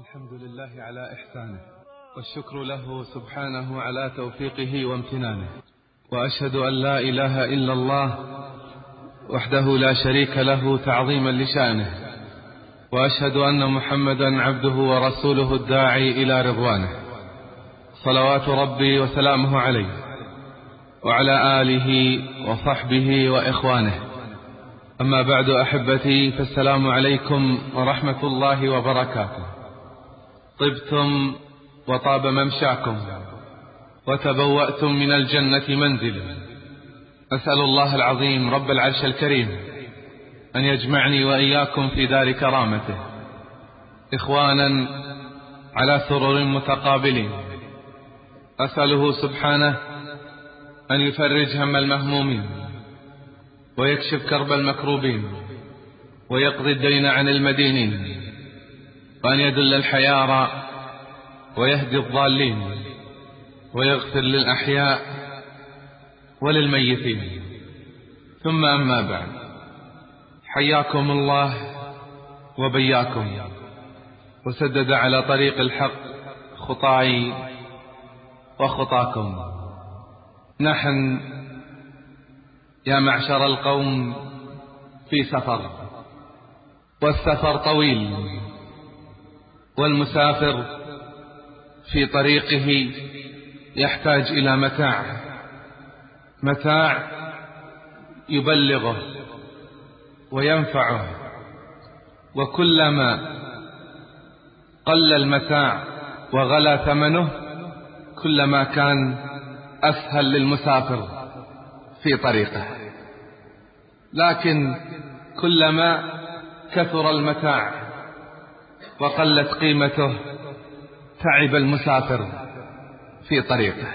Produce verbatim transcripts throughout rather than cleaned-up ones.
الحمد لله على إحسانه، والشكر له سبحانه على توفيقه وامتنانه، وأشهد أن لا إله إلا الله وحده لا شريك له تعظيما لشأنه، وأشهد أن محمدا عبده ورسوله الداعي إلى رضوانه، صلوات ربي وسلامه عليه وعلى آله وصحبه وإخوانه. أما بعد أحبتي، فالسلام عليكم ورحمة الله وبركاته. طبتم وطاب ممشاكم وتبوأتم من الجنة منزلا. أسأل الله العظيم رب العرش الكريم أن يجمعني وإياكم في دار كرامته إخوانا على سرر متقابلين. أسأله سبحانه أن يفرج هم المهمومين ويكشف كرب المكروبين ويقضي الدين عن المدينين، وأن يدل الحيارى ويهدي الضالين ويغفر للأحياء وللميتين. ثم أما بعد، حياكم الله وبياكم وسدد على طريق الحق خطاي وخطاكم. نحن يا معشر القوم في سفر، والسفر طويل، والمسافر في طريقه يحتاج إلى متاع متاع يبلغه وينفعه، وكلما قل المتاع وغلى ثمنه كلما كان أسهل للمسافر في طريقه، لكن كلما كثر المتاع وقلت قيمته تعب المسافر في طريقه.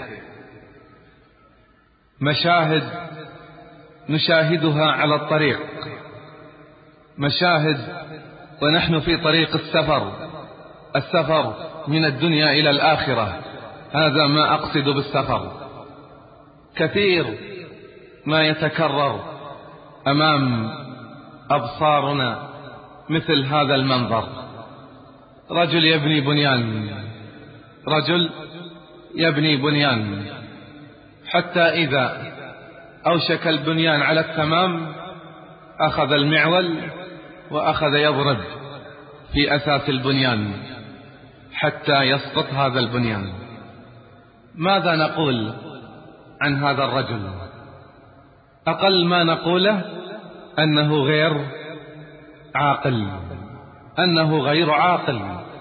مشاهد نشاهدها على الطريق، مشاهد ونحن في طريق السفر، السفر من الدنيا إلى الآخرة. هذا ما أقصد بالسفر. كثير ما يتكرر أمام أبصارنا مثل هذا المنظر: رجل يبني بنيان، رجل يبني بنيان، حتى إذا أوشك البنيان على التمام أخذ المعول وأخذ يضرب في أساس البنيان حتى يسقط هذا البنيان. ماذا نقول عن هذا الرجل؟ أقل ما نقوله أنه غير عاقل، أنه غير عاقل.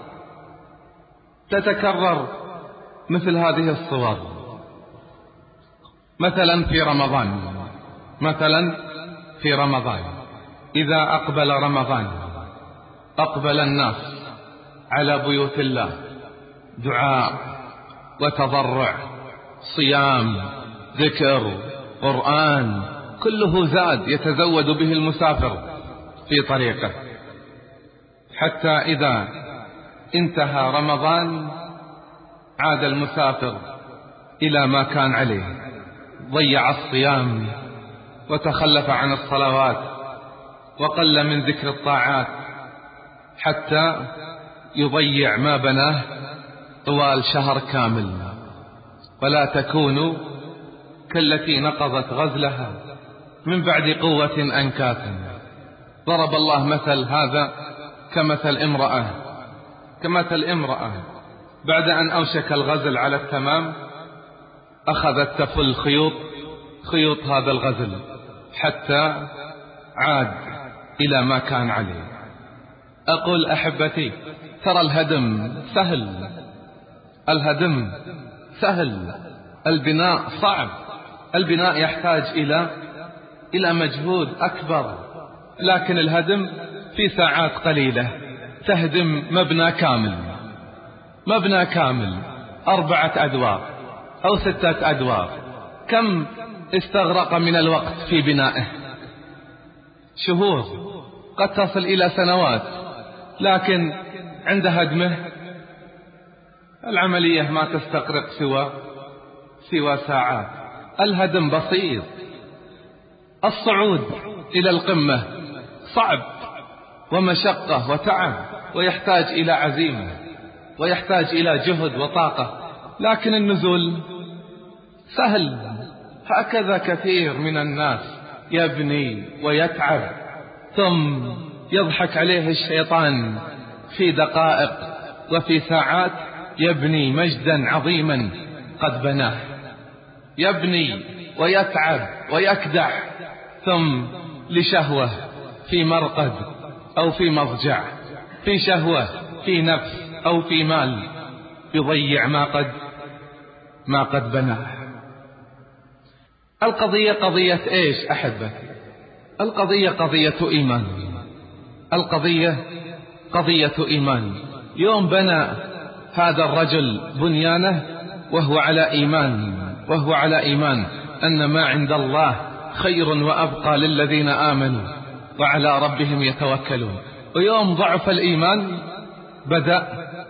تتكرر مثل هذه الصور مثلا في رمضان، مثلا في رمضان إذا أقبل رمضان أقبل الناس على بيوت الله، دعاء وتضرع، صيام، ذكر، قرآن، كله زاد يتزود به المسافر في طريقه، حتى إذا انتهى رمضان عاد المسافر إلى ما كان عليه، ضيع الصيام وتخلف عن الصلوات وقل من ذكر الطاعات، حتى يضيع ما بناه طوال شهر كامل. ولا تكونوا كالتي نقضت غزلها من بعد قوة أنكاثا. ضرب الله مثل هذا كمثل امرأة كمثل امرأة بعد أن أوشك الغزل على التمام أخذت تفل خيوط خيوط هذا الغزل حتى عاد إلى ما كان عليه. أقول أحبتي، ترى الهدم سهل، الهدم سهل، البناء صعب، البناء يحتاج إلى إلى مجهود أكبر، لكن الهدم في ساعات قليلة تهدم مبنى كامل، مبنى كامل أربعة أدوار أو ستة أدوار. كم استغرق من الوقت في بنائه؟ شهور، قد تصل إلى سنوات، لكن عند هدمه العملية ما تستغرق سوى سوى ساعات. الهدم بسيط، الصعود إلى القمة صعب ومشقة وتعب ويحتاج إلى عزيمة. ويحتاج إلى جهد وطاقة، لكن النزول سهل. هكذا كثير من الناس يبني ويتعب ثم يضحك عليه الشيطان، في دقائق وفي ساعات يبني مجدا عظيما قد بناه. يبني ويتعب ويكدح، ثم لشهوة في مرقد أو في مضجع، في شهوة في نفس أو في مال، يضيع ما قد ما قد بناه. القضية قضية إيش أحبتي؟ القضية قضية إيمان. القضية قضية إيمان. يوم بنى هذا الرجل بنيانه وهو على إيمان، وهو على إيمان أن ما عند الله خير وأبقى للذين آمنوا وعلى ربهم يتوكلون. ويوم ضعف الإيمان بدأ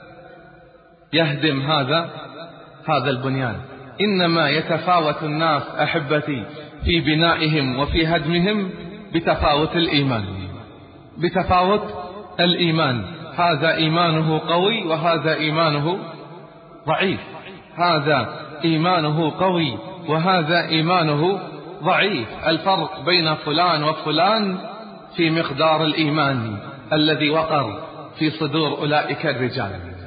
يهدم هذا هذا البنيان. إنما يتفاوت الناس أحبتي في بنائهم وفي هدمهم بتفاوت الإيمان، بتفاوت الإيمان. هذا إيمانه قوي وهذا إيمانه ضعيف، هذا إيمانه قوي وهذا إيمانه ضعيف. الفرق بين فلان وفلان في مقدار الإيمان الذي وقر في صدور أولئك الرجال.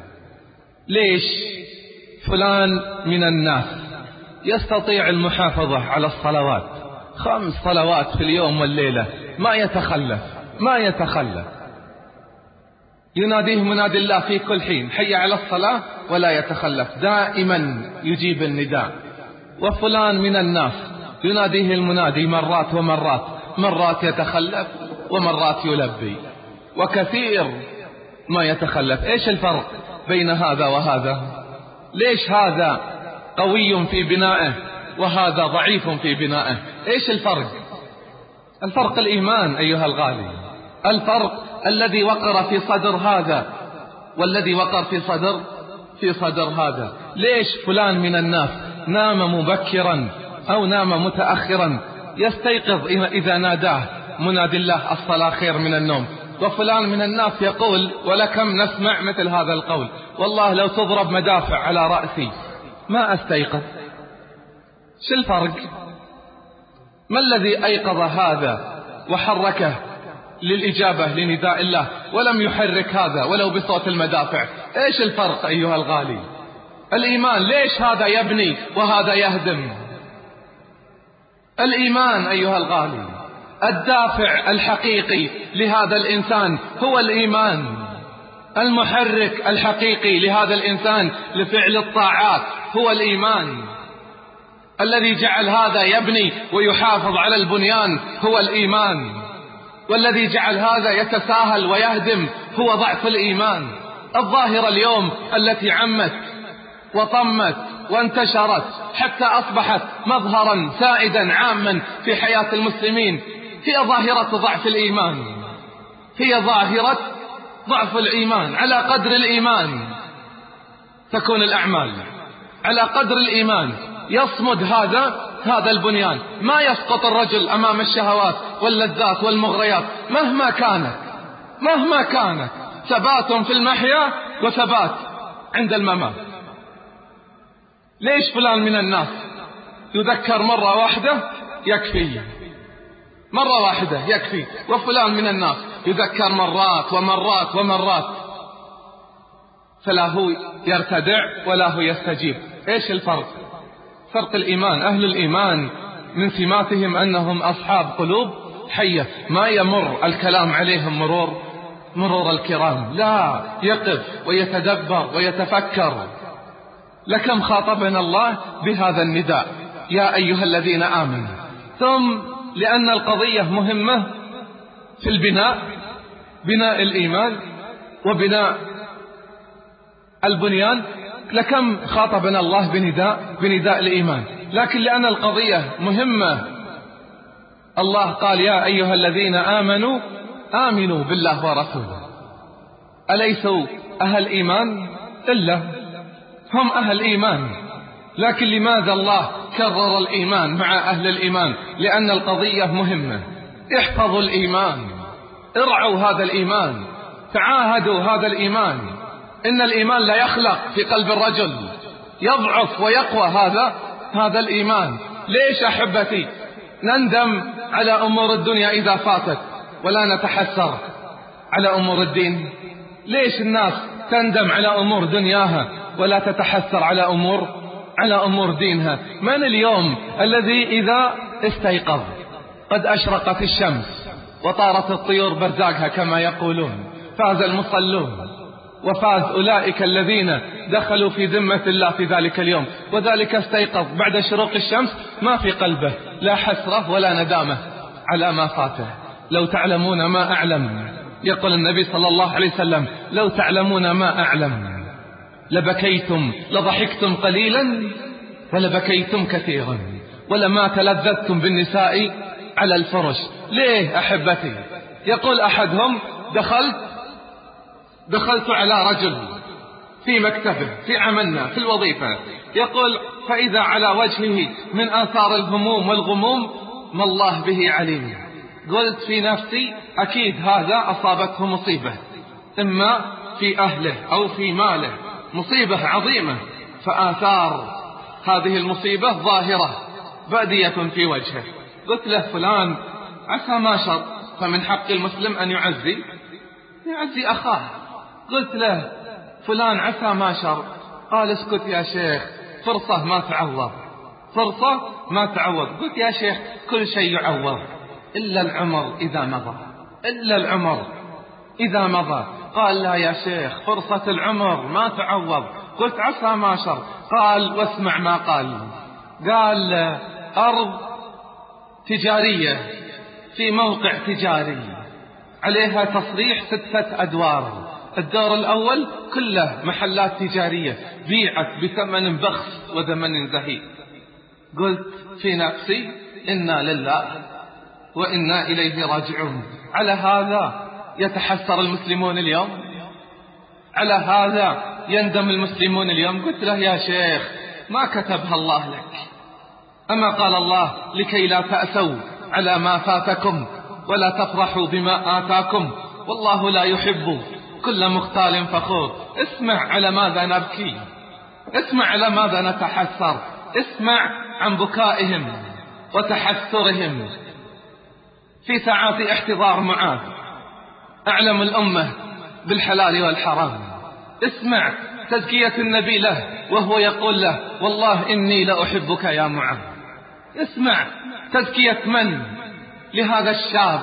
ليش فلان من الناس يستطيع المحافظة على الصلوات، خمس صلوات في اليوم والليلة، ما يتخلف ما يتخلف يناديه منادي الله في كل حين حي على الصلاة، ولا يتخلف، دائما يجيب النداء. وفلان من الناس يناديه المنادي مرات ومرات، مرات يتخلف ومرات يلبي، وكثير ما يتخلف. ايش الفرق بين هذا وهذا؟ ليش هذا قوي في بنائه وهذا ضعيف في بنائه؟ ايش الفرق؟ الفرق الإيمان أيها الغالي. الفرق الذي وقر في صدر هذا والذي وقر في صدر في صدر هذا. ليش فلان من الناس نام مبكرا أو نام متأخرا يستيقظ إذا ناداه منادي الله الصلاة خير من النوم، وفلان من الناس يقول ولكم نسمع مثل هذا القول والله لو تضرب مدافع على رأسي ما أستيقظ؟ شو الفرق؟ ما الذي أيقظ هذا وحركه للإجابة لنداء الله ولم يحرك هذا ولو بصوت المدافع؟ إيش الفرق أيها الغالي؟ الإيمان. ليش هذا يبني وهذا يهدم؟ الإيمان أيها الغالي. الدافع الحقيقي لهذا الإنسان هو الإيمان. المحرك الحقيقي لهذا الإنسان لفعل الطاعات هو الإيمان. الذي جعل هذا يبني ويحافظ على البنيان هو الإيمان، والذي جعل هذا يتساهل ويهدم هو ضعف الإيمان. الظاهرة اليوم التي عمت وطمت وانتشرت حتى أصبحت مظهرا سائدا عاما في حياة المسلمين هي ظاهرة ضعف الإيمان، هي ظاهرة ضعف الإيمان. على قدر الإيمان تكون الأعمال، على قدر الإيمان يصمد هذا هذا البنيان. ما يسقط الرجل أمام الشهوات واللذات والمغريات مهما كانت مهما كانت ثبات في المحيا وثبات عند الممات. ليش فلان من الناس يذكر مرة واحدة يكفي، مرة واحدة يكفي، وفلان من الناس يذكر مرات ومرات ومرات، فلا هو يرتدع ولا هو يستجيب. ايش الفرق؟ فرق الإيمان. أهل الإيمان من سماتهم أنهم أصحاب قلوب حية، ما يمر الكلام عليهم مرور مرور الكرام، لا، يقف ويتدبر ويتفكر. لكم خاطبنا الله بهذا النداء يا أيها الذين آمنوا. ثم لأن القضية مهمة في البناء، بناء الإيمان وبناء البنيان، لكم خاطبنا الله بنداء بنداء الإيمان. لكن لأن القضية مهمة الله قال يا أيها الذين آمنوا آمنوا بالله ورسوله. أليسوا أهل إيمان؟ إلا هم أهل إيمان. لكن لماذا الله كرر الإيمان مع أهل الإيمان؟ لأن القضية مهمة. احفظوا الإيمان، ارعوا هذا الإيمان، تعاهدوا هذا الإيمان، إن الإيمان لا يخلق في قلب الرجل، يضعف ويقوى هذا هذا الإيمان. ليش أحبتي نندم على أمور الدنيا إذا فاتت ولا نتحسر على أمور الدين؟ ليش الناس تندم على أمور دنياها ولا تتحسر على أمور على أمور دينها؟ من اليوم الذي إذا استيقظ قد أشرقت الشمس وطارت الطيور برزاقها كما يقولون، فاز المصلون وفاز أولئك الذين دخلوا في ذمة الله في ذلك اليوم، وذلك استيقظ بعد شروق الشمس ما في قلبه لا حسرة ولا ندامة على ما فاته. لو تعلمون ما أعلم، يقول النبي صلى الله عليه وسلم، لو تعلمون ما أعلم لبكيتم لضحكتم قليلا ولبكيتم كثيرا ولما تلذذتم بالنساء على الفرش. ليه أحبتي؟ يقول أحدهم دخلت دخلت على رجل في مكتبه في عملنا في الوظيفة، يقول فإذا على وجهه من آثار الهموم والغموم ما الله به عليم. قلت في نفسي أكيد هذا أصابته مصيبة، إما في أهله أو في ماله، مصيبة عظيمة، فآثار هذه المصيبة ظاهرة بادية في وجهه. قلت له فلان عسى ما شر، فمن حق المسلم أن يعزي يعزي أخاه. قلت له فلان عسى ما شر، قال اسكت يا شيخ، فرصة ما تعوض، فرصة ما تعوض. قلت يا شيخ كل شيء يعوض إلا العمر إذا مضى، إلا العمر إذا مضى. قال لا يا شيخ فرصة العمر ما تعوض. قلت عسى ما شر. قال واسمع ما قال، قال أرض تجارية في موقع تجاري عليها تصريح ستة أدوار، الدور الأول كله محلات تجارية بيعت بثمن بخس وثمن زهيد. قلت في نفسي إنا لله وإنا إليه راجعون. على هذا يتحسر المسلمون اليوم، على هذا يندم المسلمون اليوم. قلت له يا شيخ ما كتبها الله لك، أما قال الله لكي لا تأسوا على ما فاتكم ولا تفرحوا بما آتاكم والله لا يحب كل مختال فخور. اسمع على ماذا نبكي، اسمع على ماذا نتحسر، اسمع عن بكائهم وتحسرهم في ساعات احتضار معاذ أعلم الأمة بالحلال والحرام. اسمع تزكية النبي له وهو يقول له والله إني لأحبك يا معاذ. اسمع تزكية من لهذا الشاب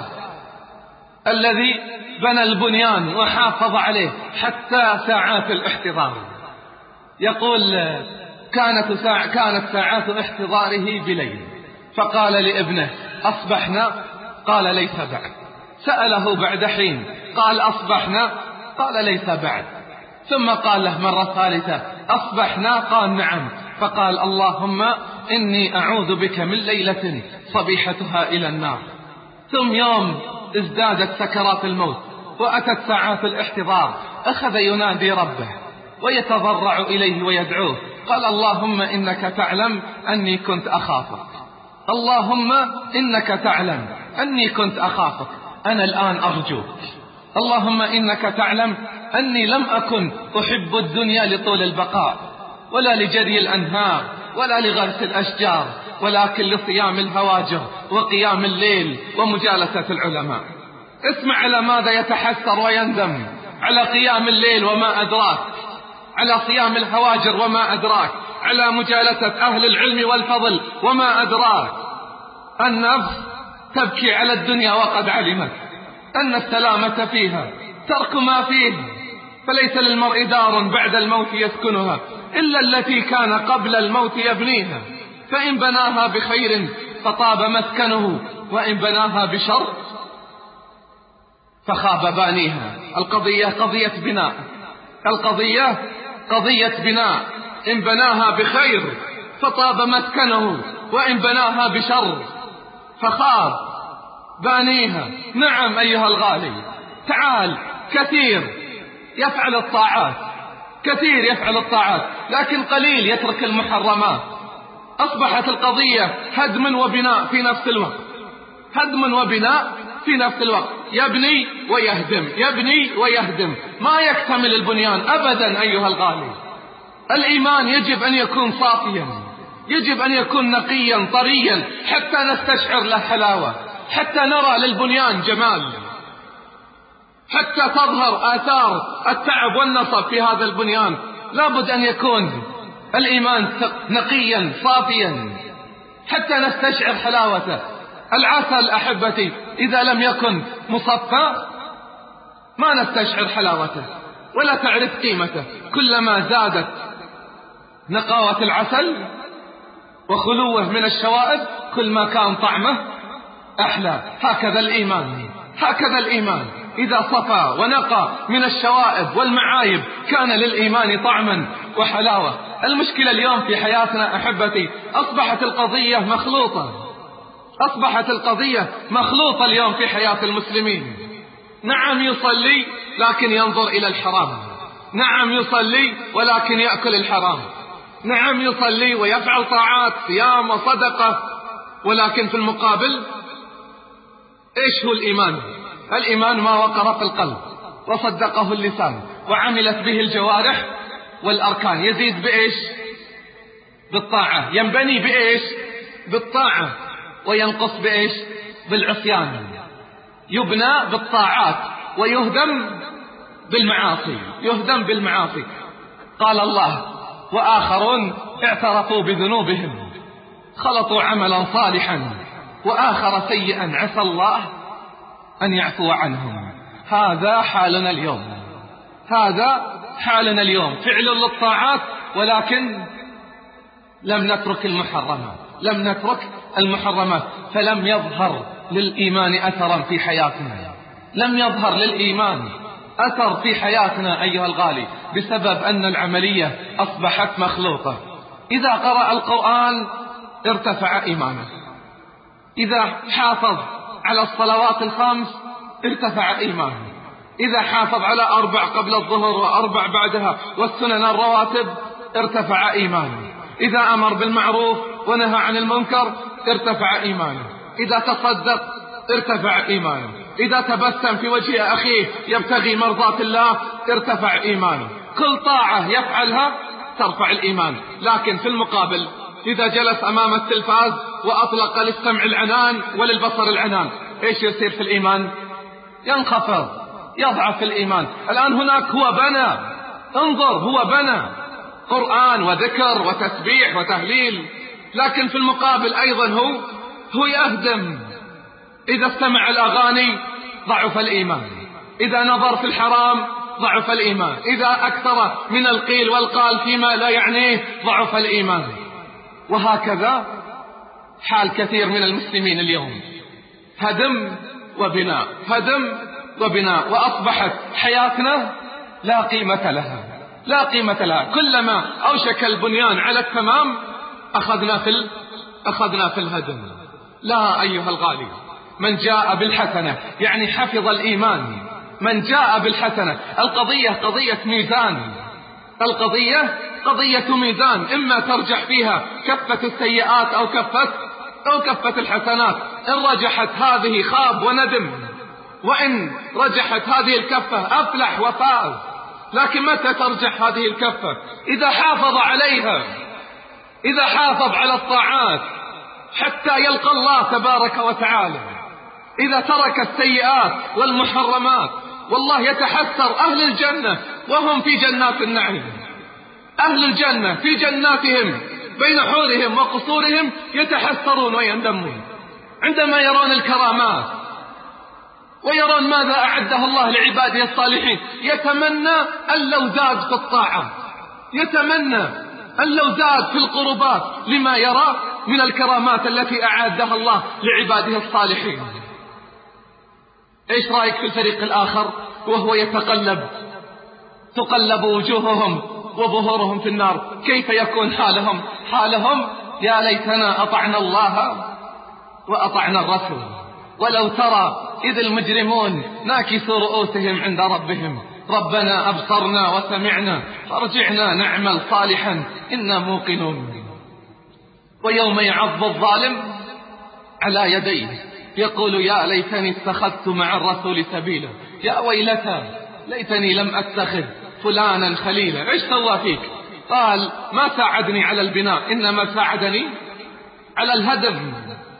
الذي بنى البنيان وحافظ عليه حتى ساعات الاحتضار. يقول كانت, ساع كانت ساعات احتضاره بليل، فقال لابنه أصبحنا؟ قال ليس بعد. سأله بعد حين قال أصبحنا؟ قال ليس بعد. ثم قال له مرة ثالثة أصبحنا؟ قال نعم. فقال اللهم إني أعوذ بك من ليلة صبيحتها إلى النار. ثم يوم ازدادت سكرات الموت وأتت ساعات الاحتضار أخذ ينادي ربه ويتضرع إليه ويدعوه، قال اللهم إنك تعلم أني كنت أخافك، اللهم إنك تعلم أني كنت أخافك، أنا الآن أرجوك، اللهم إنك تعلم أني لم أكن أحب الدنيا لطول البقاء ولا لجري الأنهار ولا لغرس الأشجار، ولكن لصيام الهواجر وقيام الليل ومجالسة العلماء. اسمع على ماذا يتحسر ويندم، على قيام الليل وما أدراك، على صيام الهواجر وما أدراك، على مجالسة أهل العلم والفضل وما أدراك. النفس تبكي على الدنيا وقد علمت أن السلامة فيها ترك ما فيه، فليس للمرء دار بعد الموت يسكنها إلا التي كان قبل الموت يبنيها، فإن بناها بخير فطاب مسكنه وإن بناها بشر فخاب بانيها. القضية قضية بناء، القضية قضية بناء. إن بناها بخير فطاب مسكنه وإن بناها بشر فخاب بانيها. نعم أيها الغالي، تعال، كثير يفعل الطاعات، كثير يفعل الطاعات لكن قليل يترك المحرمات. أصبحت القضية هدم وبناء في نفس الوقت، هدم وبناء في نفس الوقت يبني ويهدم، يبني ويهدم، ما يكتمل البنيان أبدا. أيها الغالي، الإيمان يجب أن يكون صافيا، يجب أن يكون نقيا طريا حتى نستشعر له حلاوة، حتى نرى للبنيان جمال، حتى تظهر آثار التعب والنصب في هذا البنيان. لابد أن يكون الإيمان نقيا صافيا حتى نستشعر حلاوته. العسل أحبتي إذا لم يكن مصفى ما نستشعر حلاوته ولا تعرف قيمته. كلما زادت نقاوة العسل وخلوه من الشوائب كل ما كان طعمه أحلى. هكذا الإيمان، هكذا الإيمان إذا صفى ونقى من الشوائب والمعايب كان للإيمان طعما وحلاوة. المشكلة اليوم في حياتنا أحبتي أصبحت القضية مخلوطة، أصبحت القضية مخلوطة اليوم في حياة المسلمين. نعم يصلي لكن ينظر إلى الحرام، نعم يصلي ولكن يأكل الحرام، نعم يصلي ويفعل طاعات صيام وصدقة، ولكن في المقابل إيش هو الإيمان؟ الإيمان ما وقر في القلب وصدقه اللسان وعملت به الجوارح والأركان. يزيد بإيش؟ بالطاعة. ينبني بإيش؟ بالطاعة. وينقص بإيش؟ بالعصيان. يبنى بالطاعات ويهدم بالمعاصي، يهدم بالمعاصي. قال الله: وآخرون اعترفوا بذنوبهم خلطوا عملا صالحا وآخر سيئا عسى الله أن يعفو عنهم. هذا حالنا اليوم، هذا حالنا اليوم، فعل للطاعات ولكن لم نترك المحرمات، لم نترك المحرمات، فلم يظهر للإيمان أثرا في حياتنا، لم يظهر للإيمان أثر في حياتنا أيها الغالي، بسبب أن العملية أصبحت مخلوطة. إذا قرأ القرآن ارتفع إيمانه، إذا حافظ على الصلوات الخمس ارتفع إيمانه، إذا حافظ على أربع قبل الظهر وأربع بعدها والسنن الرواتب ارتفع إيمانه، إذا أمر بالمعروف ونهى عن المنكر ارتفع إيمانه، إذا تصدق ارتفع إيمانه، إذا تبسم في وجه أخيه يبتغي مرضاة الله ارتفع إيمانه. كل طاعة يفعلها ترفع الإيمان. لكن في المقابل إذا جلس أمام التلفاز وأطلق للسمع العنان وللبصر العنان إيش يصير في الإيمان؟ ينخفض، يضعف الإيمان. الآن هناك هو بنى، انظر هو بنى قرآن وذكر وتسبيح وتهليل، لكن في المقابل أيضا هو هو يهدم. إذا استمع الأغاني ضعف الإيمان، إذا نظر في الحرام ضعف الإيمان، إذا أكثر من القيل والقال فيما لا يعنيه ضعف الإيمان. وهكذا حال كثير من المسلمين اليوم، هدم وبناء، هدم وبناء، وأصبحت حياتنا لا قيمة لها، لا قيمة لها. كلما أوشك البنيان على التمام أخذنا في ال... أخذنا في الهدم. لا أيها الغالي، من جاء بالحسنة يعني حفظ الإيمان، من جاء بالحسنة. القضية قضية ميزان، القضية قضية ميزان، إما ترجح فيها كفة السيئات أو كفة أو كفة الحسنات. إن رجحت هذه خاب وندم، وإن رجحت هذه الكفة أفلح وفاز. لكن متى ترجح هذه الكفة؟ إذا حافظ عليها، إذا حافظ على الطاعات حتى يلقى الله تبارك وتعالى، إذا ترك السيئات والمحرمات. والله يتحسر أهل الجنة وهم في جنات النعيم، أهل الجنة في جناتهم بين حورهم وقصورهم يتحسرون ويندمون عندما يرون الكرامات ويرون ماذا أعده الله لعباده الصالحين. يتمنى أن لو زاد في الطاعة، يتمنى أن لو زاد في القربات لما يرى من الكرامات التي أعدها الله لعباده الصالحين. إيش رأيك في الفريق الآخر وهو يتقلب، تقلب وجوههم وظهورهم في النار؟ كيف يكون حالهم؟ حالهم يا ليتنا أطعنا الله وأطعنا الرسول. ولو ترى إذ المجرمون ناكسوا رؤوسهم عند ربهم ربنا أبصرنا وسمعنا فارجعنا نعمل صالحا إنا موقنون. ويوم يعض الظالم على يديه يقول يا ليتني اتخذت مع الرسول سبيلا، يا ويلتى ليتني لم أتخذ فلانا خليلا. ايش سوى فيك؟ قال ما ساعدني على البناء، إنما ساعدني على الهدم،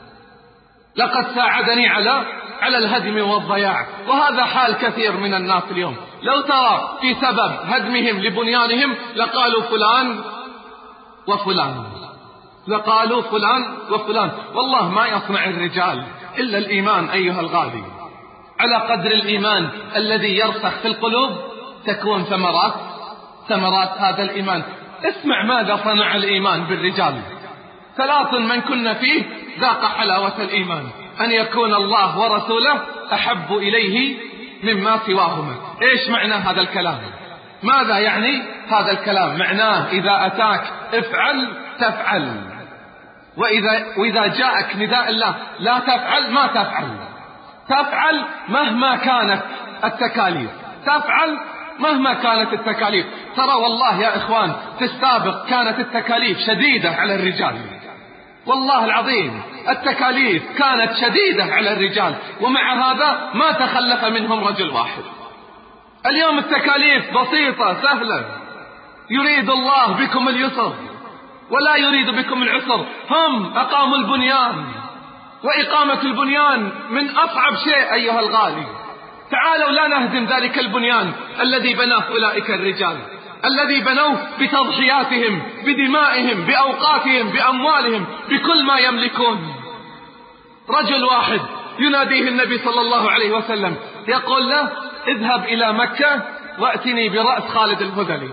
لقد ساعدني على على الهدم والضياع. وهذا حال كثير من الناس اليوم، لو ترى في سبب هدمهم لبنيانهم لقالوا فلان وفلان، لقالوا فلان وفلان. والله ما يصنع الرجال إلا الإيمان أيها الغالي. على قدر الإيمان الذي يرسخ في القلوب تكون ثمرات ثمرات هذا الإيمان. اسمع ماذا صنع الإيمان بالرجال. ثلاث من كن فيه ذاق حلاوة الإيمان: أن يكون الله ورسوله أحب إليه مما سواهما. إيش معنى هذا الكلام؟ ماذا يعني هذا الكلام؟ معناه إذا أتاك افعل تفعل، وإذا, وإذا جاءك نداء الله لا تفعل ما تفعل. تفعل مهما كانت التكاليف، تفعل مهما كانت التكاليف. ترى والله يا إخوان في السابق كانت التكاليف شديدة على الرجال، والله العظيم التكاليف كانت شديدة على الرجال، ومع هذا ما تخلف منهم رجل واحد. اليوم التكاليف بسيطة سهلة، يريد الله بكم اليسر ولا يريد بكم العسر. هم أقاموا البنيان، وإقامة البنيان من أصعب شيء أيها الغالي. تعالوا لا نهدم ذلك البنيان الذي بناه أولئك الرجال، الذي بنوه بتضحياتهم، بدمائهم، بأوقاتهم، بأموالهم، بكل ما يملكون. رجل واحد يناديه النبي صلى الله عليه وسلم يقول له اذهب إلى مكة وأتني برأس خالد الهذلي.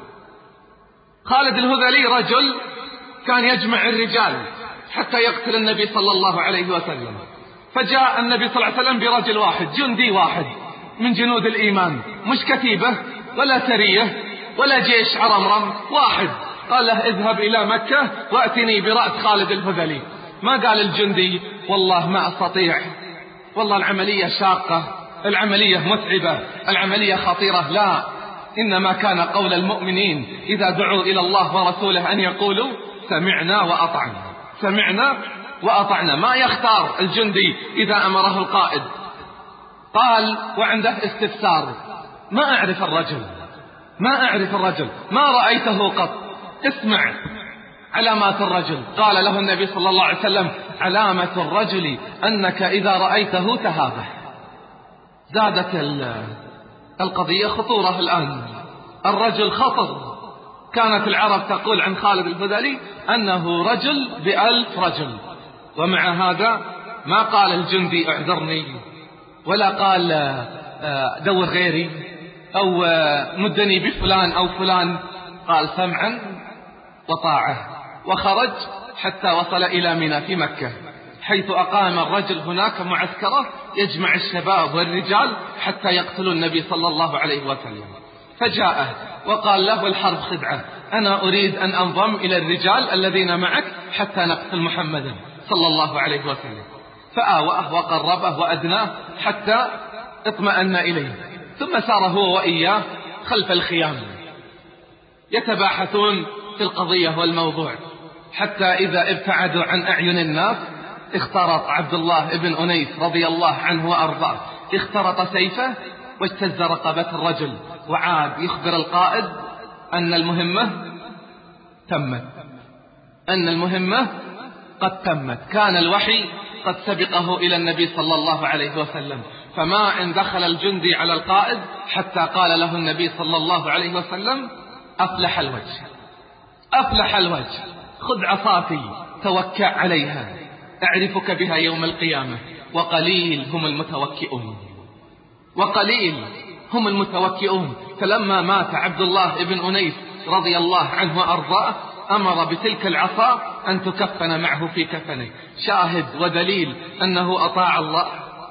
خالد الهذلي رجل كان يجمع الرجال حتى يقتل النبي صلى الله عليه وسلم. فجاء النبي صلى الله عليه وسلم برجل واحد، جندي واحد من جنود الإيمان، مش كتيبة ولا سرية ولا جيش عرمرم، واحد. قال له اذهب إلى مكة وأتني برأس خالد الهذلي. ما قال الجندي والله ما أستطيع، والله العملية شاقة، العملية متعبة، العملية خطيرة. لا، إنما كان قول المؤمنين إذا دعوا إلى الله ورسوله أن يقولوا سمعنا وأطعنا، سمعنا وأطعنا. ما يختار الجندي إذا أمره القائد. قال وعنده استفسار: ما أعرف الرجل، ما أعرف الرجل، ما رأيته قط، اسمع علامات الرجل. قال له النبي صلى الله عليه وسلم: علامة الرجل أنك إذا رأيته تهابه. زادت القضية خطورة الآن، الرجل خطر. كانت العرب تقول عن خالد الهذلي أنه رجل بألف رجل، ومع هذا ما قال الجندي اعذرني، ولا قال دور غيري أو مدني بفلان أو فلان. قال سمعا وطاعة، وخرج حتى وصل إلى منى في مكة، حيث أقام الرجل هناك معسكرة يجمع الشباب والرجال حتى يقتلوا النبي صلى الله عليه وسلم. فجاءه وقال له الحرب خدعة، أنا أريد أن أنضم إلى الرجال الذين معك حتى نقتل محمدا صلى الله عليه وسلم. فآوأه وقربه وأدناه حتى اطمأن إليه، ثم سار هو وإياه خلف الخيام يتباحثون في القضية والموضوع، حتى إذا ابتعدوا عن أعين الناس اخترط عبد الله بن أنيس رضي الله عنه وأرضاه، اخترط سيفه واجتز رقبة الرجل، وعاد يخبر القائد أن المهمة تمت، أن المهمة قد تمت. كان الوحي قد سبقه إلى النبي صلى الله عليه وسلم، فما إن دخل الجندي على القائد حتى قال له النبي صلى الله عليه وسلم: أفلح الوجه، أفلح الوجه، خذ عصاتي توكأ عليها أعرفك بها يوم القيامة، وقليل هم المتوكئون، وقليل هم المتوكئون. فلما مات عبد الله بن أنيس رضي الله عنه وأرضاه أمر بتلك العصا أن تكفن معه في كفنه، شاهد ودليل أنه أطاع الله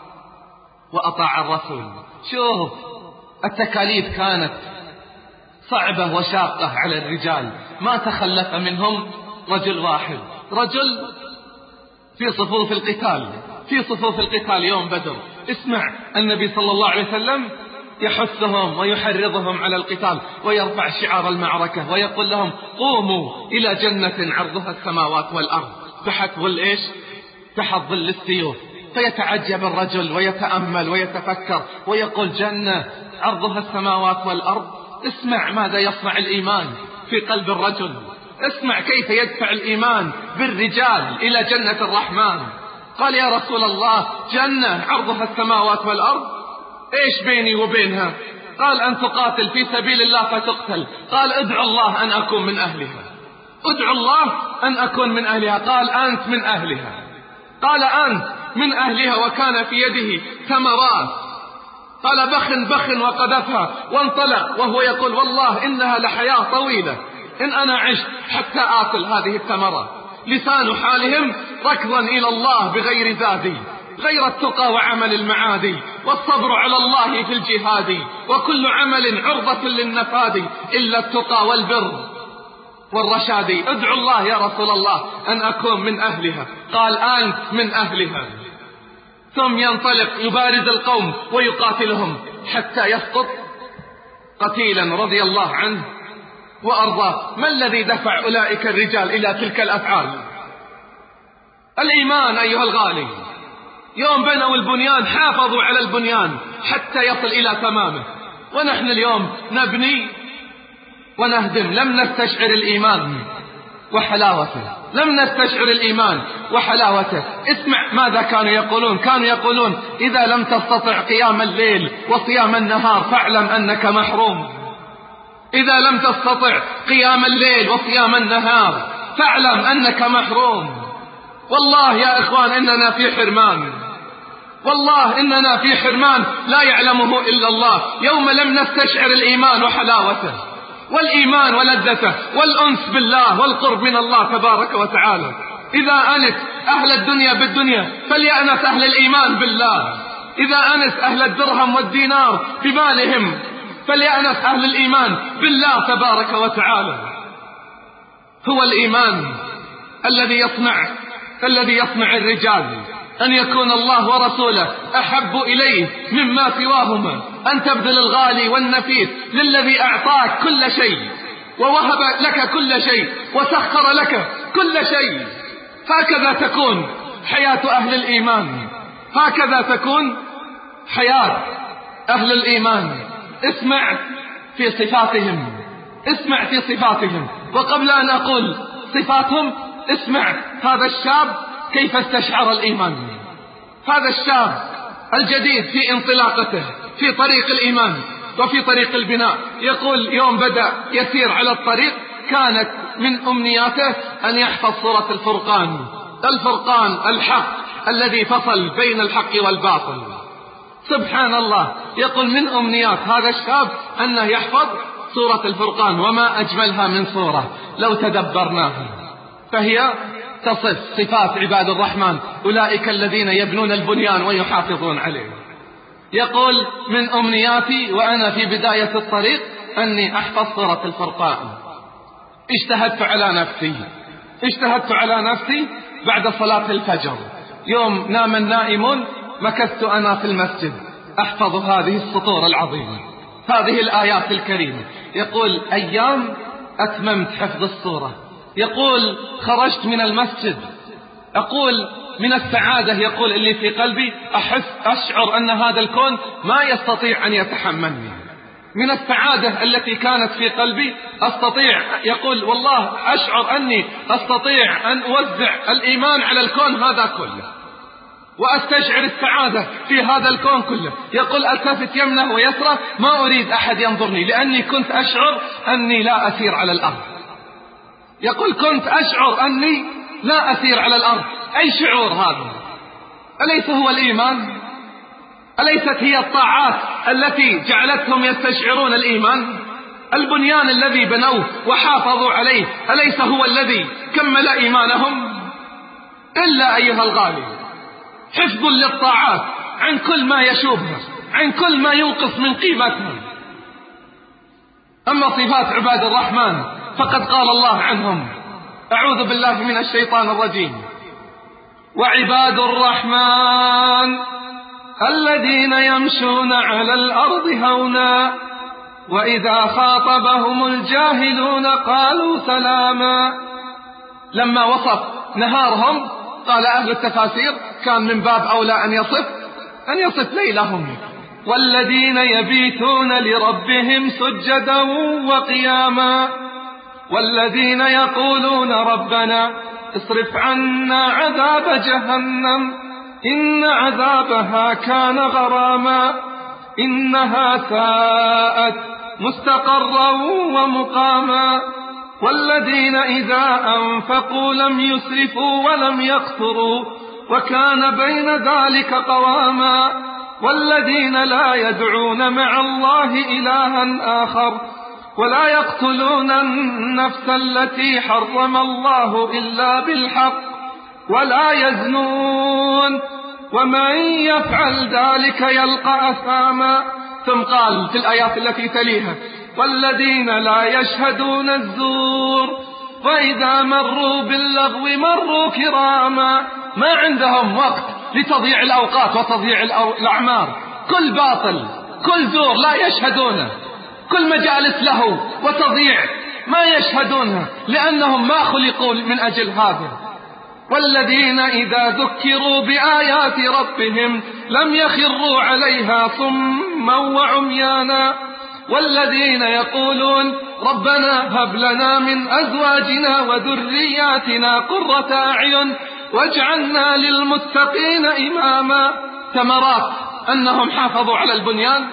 وأطاع الرسول. شوف التكاليف كانت صعبة وشاقة على الرجال، ما تخلف منهم رجل واحد، رجل في صفوف القتال، في صفوف القتال يوم بدر. اسمع النبي صلى الله عليه وسلم يحثهم ويحرضهم على القتال، ويرفع شعار المعركة ويقول لهم: قوموا إلى جنة عرضها السماوات والأرض تحت ظل إيش؟ تحت ظل السيوف، فيتعجب الرجل ويتأمل ويتفكر ويقول جنة عرضها السماوات والأرض. اسمع ماذا يصنع الإيمان في قلب الرجل، اسمع كيف يدفع الإيمان بالرجال إلى جنة الرحمن. قال يا رسول الله جنة عرضها السماوات والأرض، إيش بيني وبينها؟ قال أن تقاتل في سبيل الله فتقتل. قال ادعو الله أن أكون من أهلها، ادعو الله أن أكون من أهلها. قال أنت من أهلها، قال أنت من أهلها. وكان في يده ثمرات، قال بخ بخ وقذفها وانطلق وهو يقول والله إنها لحياة طويلة إن أنا عشت حتى آكل هذه الثمرات. لسان حالهم ركضا إلى الله بغير زادي، غير التقى وعمل المعادي، والصبر على الله في الجهاد، وكل عمل عرضة للنفاد إلا التقى والبر والرشاد. ادعو الله يا رسول الله أن أكون من أهلها. قال أنت من أهلها. ثم ينطلق يبارز القوم ويقاتلهم حتى يسقط قتيلا رضي الله عنه وأرضاه. ما الذي دفع أولئك الرجال إلى تلك الأفعال؟ الإيمان أيها الغالي. يوم بنوا البنيان حافظوا على البنيان حتى يصل إلى تمامه، ونحن اليوم نبني ونهدم. لم نستشعر الإيمان وحلاوته، لم نستشعر الإيمان وحلاوته. اسمع ماذا كانوا يقولون، كانوا يقولون إذا لم تستطع قيام الليل وصيام النهار فاعلم أنك محروم. إذا لم تستطع قيام الليل وصيام النهار فاعلم أنك محروم. والله يا إخوان إننا في حرمان، والله إننا في حرمان لا يعلمه إلا الله. يوم لم نستشعر الإيمان وحلاوته والإيمان ولذته والأنس بالله والقرب من الله تبارك وتعالى. إذا أنس أهل الدنيا بالدنيا فليأنس أهل الإيمان بالله. إذا أنس أهل الدرهم والدينار بمالهم فليأنس أهل الإيمان بالله تبارك وتعالى. هو الإيمان الذي يصنع الذي يصنع الرجال أن يكون الله ورسوله أحب إليه مما سواهما، أن تبذل الغالي والنفيس للذي أعطاك كل شيء ووهب لك كل شيء وسخر لك كل شيء. هكذا تكون حياة أهل الإيمان، هكذا تكون حياة أهل الإيمان. اسمع في صفاتهم، اسمع في صفاتهم. وقبل أن أقول صفاتهم اسمع هذا الشاب كيف استشعر الإيمان. هذا الشاب الجديد في انطلاقته في طريق الإيمان وفي طريق البناء يقول يوم بدأ يسير على الطريق كانت من أمنياته أن يحفظ سورة الفرقان، الفرقان الحق الذي فصل بين الحق والباطل. سبحان الله، يقول من أمنيات هذا الشاب أنه يحفظ سورة الفرقان. وما أجملها من سورة لو تدبرناها، فهي تصف صفات عباد الرحمن أولئك الذين يبنون البنيان ويحافظون عليه. يقول من أمنياتي وأنا في بداية الطريق أني أحفظ سورة الفرقان. اجتهدت على نفسي اجتهدت على نفسي بعد صلاة الفجر. يوم نام النائمون مكثت أنا في المسجد أحفظ هذه السطور العظيمة، هذه الآيات الكريمة. يقول أيام أتممت حفظ السورة. يقول خرجت من المسجد أقول من السعادة، يقول اللي في قلبي أحس أشعر أن هذا الكون ما يستطيع أن يتحملني. من السعادة التي كانت في قلبي أستطيع، يقول والله أشعر أني أستطيع أن أوزع الإيمان على الكون هذا كله وأستشعر السعادة في هذا الكون كله. يقول ألتفت يمنه ويسره ما أريد أحد ينظرني لأني كنت أشعر أني لا أسير على الأرض. يقول كنت أشعر أني لا أسير على الأرض. أي شعور هذا؟ أليس هو الإيمان؟ أليست هي الطاعات التي جعلتهم يستشعرون الإيمان؟ البنيان الذي بنوه وحافظوا عليه أليس هو الذي كمل إيمانهم؟ إلا أيها الغالي حفظ للطاعات عن كل ما يشوبها، عن كل ما ينقص من قيمتها. أما صفات عباد الرحمن فقد قال الله عنهم، أعوذ بالله من الشيطان الرجيم: وعباد الرحمن الذين يمشون على الأرض هونا وإذا خاطبهم الجاهلون قالوا سلاما. لما وصف نهارهم قال أهل التفاسير كان من باب أولى أن يصف أن يصف ليلهم. والذين يبيتون لربهم سجدا وقياما والذين يقولون ربنا اصرف عنا عذاب جهنم إن عذابها كان غراما إنها ساءت مستقرا ومقاما والذين إذا أنفقوا لم يسرفوا ولم يقتروا وكان بين ذلك قواما والذين لا يدعون مع الله إلها آخر ولا يقتلون النفس التي حرم الله إلا بالحق ولا يزنون ومن يفعل ذلك يلقى أثاما. ثم قال في الآيات التي تليها والذين لا يشهدون الزور وإذا مروا باللغو مروا كراما. ما عندهم وقت لتضييع الأوقات وتضييع الأعمار، كل باطل كل زور لا يشهدونه، كل مجالس له وتضييع ما يشهدونها لأنهم ما خلقوا من أجل هذا. والذين إذا ذكروا بآيات ربهم لم يخروا عليها صما وعميانا والذين يقولون ربنا هب لنا من أزواجنا وذرياتنا قرة أعين واجعلنا للمتقين إماما. ثمرات أنهم حافظوا على البنيان.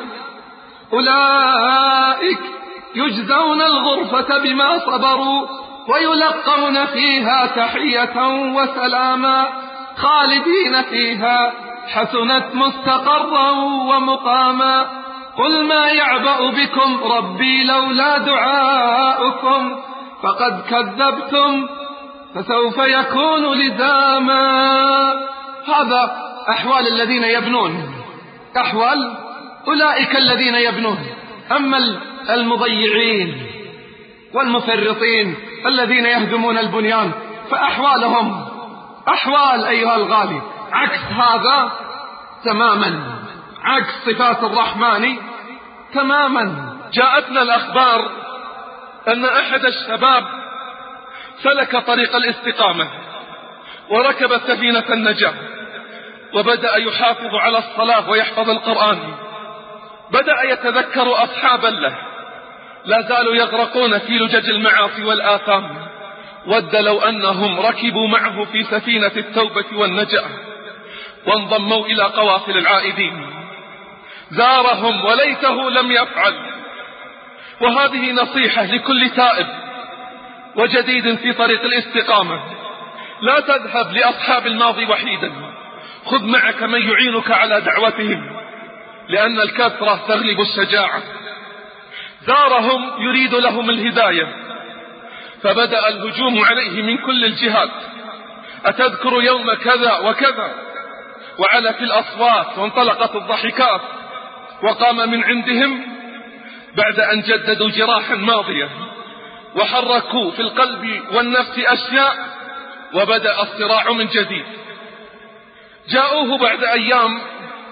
أولئك يجزون الغرفة بما صبروا ويلقون فيها تحية وسلاما خالدين فيها حسنت مستقرا ومقاما. قل ما يعبأ بكم ربي لولا دعاؤكم فقد كذبتم فسوف يكون لزاما. هذا أحوال الذين يبنون، أحوال أولئك الذين يبنون. أما المضيعين والمفرطين الذين يهدمون البنيان فأحوالهم أحوال أيها الغالي عكس هذا تماما، عكس صفات الرحمن تماما. جاءتنا الأخبار أن أحد الشباب سلك طريق الاستقامة وركب سفينة النجاة وبدأ يحافظ على الصلاة ويحفظ القرآن. بدأ يتذكر أصحابا له لا زالوا يغرقون في لجج المعاصي والآثام. ود لو أنهم ركبوا معه في سفينة التوبة والنجاة وانضموا إلى قوافل العائدين. زارهم وليته لم يفعل. وهذه نصيحة لكل تائب وجديد في طريق الاستقامة. لا تذهب لأصحاب الماضي وحيدا، خذ معك من يعينك على دعوتهم لأن الكثرة تغلب الشجاعة. زارهم يريد لهم الهداية فبدأ الهجوم عليه من كل الجهات. أتذكر يوم كذا وكذا، وعلت الأصوات وانطلقت الضحكات. وقام من عندهم بعد أن جددوا جراحا ماضية وحركوا في القلب والنفس أشياء وبدأ الصراع من جديد. جاءوه بعد أيام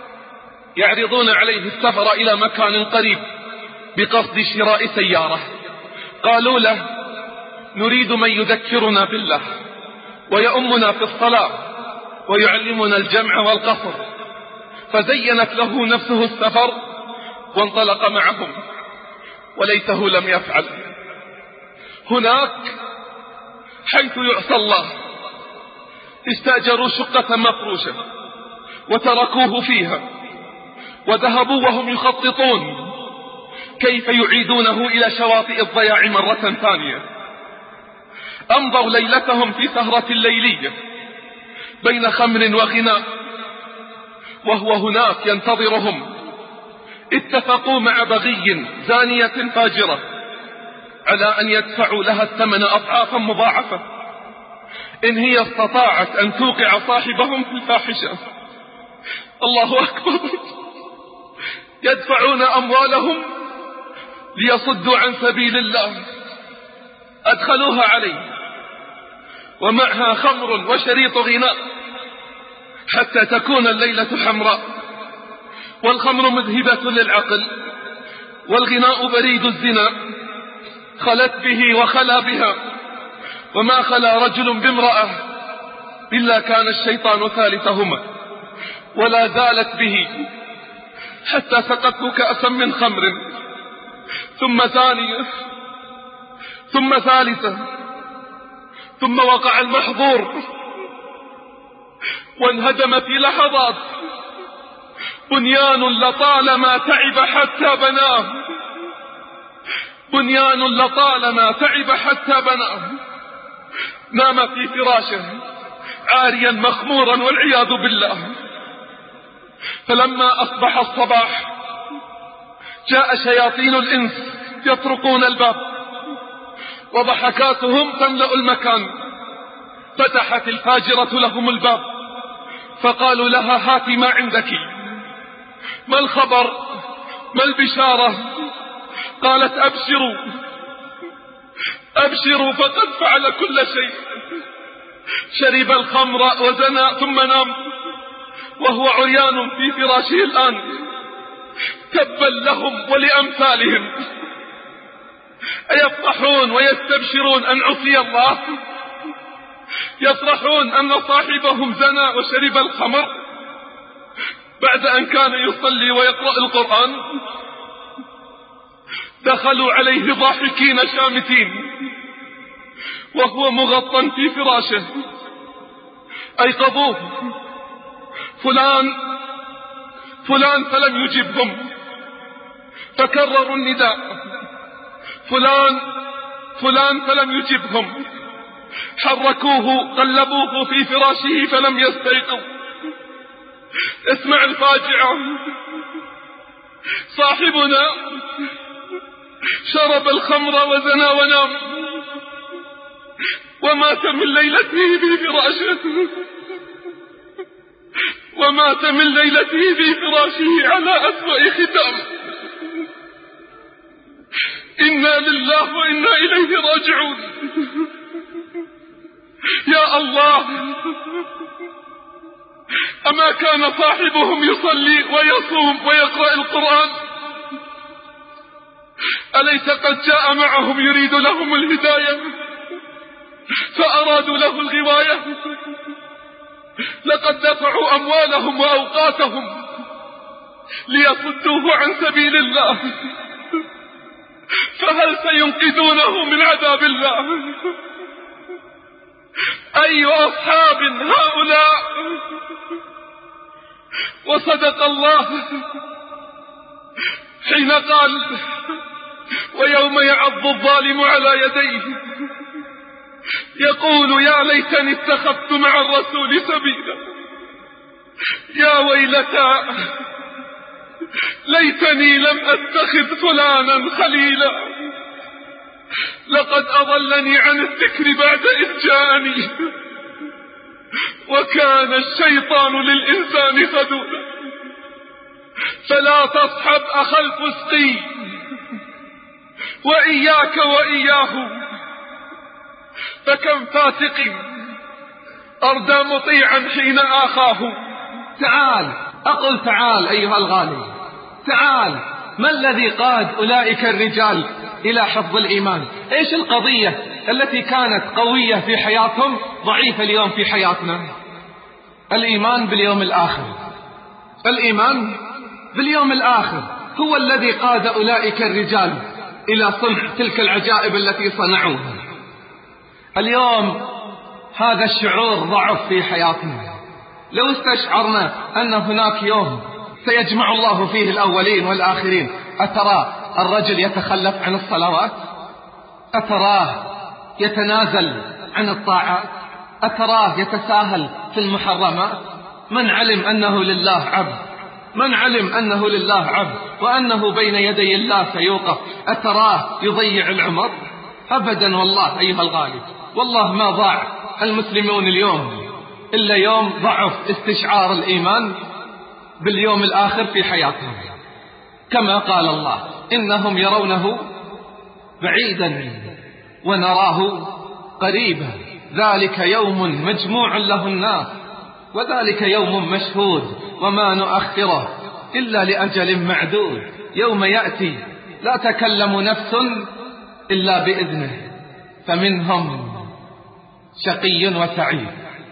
يعرضون عليه السفر إلى مكان قريب بقصد شراء سيارة. قالوا له نريد من يذكرنا بالله ويؤمنا في الصلاة ويعلمنا الجمع والقصر. فزينت له نفسه السفر وانطلق معهم وليته لم يفعل. هناك حيث يعصى الله استأجروا شقة مفروشة وتركوه فيها وذهبوا وهم يخططون كيف يعيدونه إلى شواطئ الضياع مرة ثانية. أمضوا ليلتهم في سهرة ليلية بين خمر وغناء وهو هناك ينتظرهم. اتفقوا مع بغي زانية فاجرة على أن يدفعوا لها الثمن أضعافا مضاعفة إن هي استطاعت أن توقع صاحبهم في الفاحشة. الله أكبر. يدفعون أموالهم ليصدوا عن سبيل الله. أدخلوها عليه ومعها خمر وشريط غناء حتى تكون الليلة حمراء. والخمر مذهبة للعقل والغناء بريد الزنا. خلت به وخلا بها وما خلا رجل بامرأة إلا كان الشيطان ثالثهما، ولا زالت به حتى سقته كأسا من خمر، ثم ثانية، ثم ثالثة، ثم وقع المحظور وانهدم في لحظات. بنيان لطالما تعب حتى بناه، بنيان لطالما تعب حتى بناه. نام في فراشه عاريا مخمورا والعياذ بالله. فلما أصبح الصباح جاء شياطين الإنس يطرقون الباب، وضحكاتهم تملأ المكان. فتحت الفاجرة لهم الباب فقالوا لها: هاتي ما عندك، ما الخبر، ما البشارة؟ قالت: أبشروا أبشروا فقد فعل كل شيء، شرب الخمر وزنى ثم نام وهو عريان في فراشه الآن. تبا لهم ولأمثالهم، أيفرحون ويستبشرون أن عصي الله؟ يفرحون أن صاحبهم زنى وشرب الخمر بعد أن كان يصلي ويقرأ القرآن؟ دخلوا عليه ضاحكين شامتين وهو مغطى في فراشه. أيقظوه: فلان فلان، فلم يجبهم. فكرروا النداء: فلان فلان، فلم يجبهم. حركوه قلبوه في فراشه فلم يستيقظ. اسمع الفاجعة: صاحبنا شرب الخمر وزنى ونام ومات من ليلته في فراشه، ومات من ليلته في فراشه على أسوأ ختام. إنا لله وإنا إليه راجعون. يا الله، أما كان صاحبهم يصلي ويصوم ويقرأ القرآن؟ أليس قد جاء معهم يريد لهم الهداية فأرادوا له الغواية؟ لقد دفعوا أموالهم وأوقاتهم ليصدوه عن سبيل الله، فهل سينقذونه من عذاب الله؟ أي أصحاب هؤلاء؟ وصدق الله حين قال: ويوم يعض الظالم على يديه يقول يا ليتني اتخذت مع الرسول سبيلا، يا ويلتى ليتني لم أتخذ فلانا خليلا، لقد أضلني عن الذكر بعد إذ جاءني، وكان الشيطان للإنسان خذولا. فلا تصحب أخا الفسقي، وإياك وإياه، فكم فاسق أردى مطيعا حين آخاه. تعال، أقل تعال أيها الغالي، تعال. ما الذي قاد أولئك الرجال إلى حفظ الإيمان؟ إيش القضية التي كانت قوية في حياتهم ضعيفة اليوم في حياتنا؟ الإيمان باليوم الآخر. الإيمان باليوم الآخر هو الذي قاد أولئك الرجال إلى صنع تلك العجائب التي صنعوها. اليوم هذا الشعور ضعف في حياتنا. لو استشعرنا أن هناك يوم سيجمع الله فيه الأولين والآخرين، أترى الرجل يتخلف عن الصلوات؟ أتراه يتنازل عن الطاعات؟ أتراه يتساهل في المحرمات؟ من علم أنه لله عبد، من علم أنه لله عبد وأنه بين يدي الله سيوقف، أتراه يضيع العمر؟ أبدا والله أيها الغالي، والله ما ضاع المسلمون اليوم إلا يوم ضعف استشعار الإيمان باليوم الآخر في حياتهم. كما قال الله: إنهم يرونه بعيدا ونراه قريبا، ذلك يوم مجموع له الناس وذلك يوم مشهود وما نؤخره إلا لأجل معدود، يوم يأتي لا تكلم نفس إلا بإذنه، فمنهم شقي وسعيد.